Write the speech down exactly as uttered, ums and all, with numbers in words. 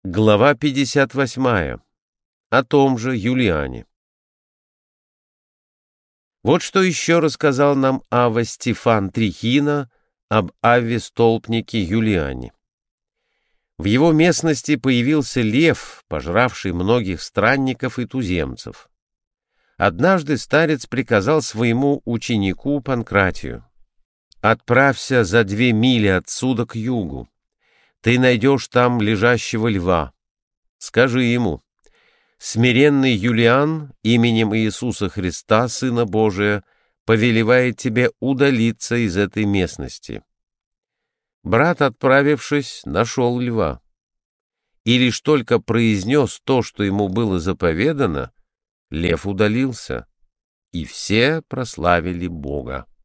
Глава пятьдесят восьмая. О том же Юлиане. Вот что еще рассказал нам Авва Стефан Трихина об Авве-столпнике Юлиане. В его местности появился лев, пожравший многих странников и туземцев. Однажды старец приказал своему ученику Панкратию: «Отправься за две мили отсюда к югу. Ты найдешь там лежащего льва. Скажи ему: смиренный Юлиан именем Иисуса Христа, Сына Божия, повелевает тебе удалиться из этой местности». Брат, отправившись, нашел льва. И лишь только произнес то, что ему было заповедано, лев удалился, и все прославили Бога.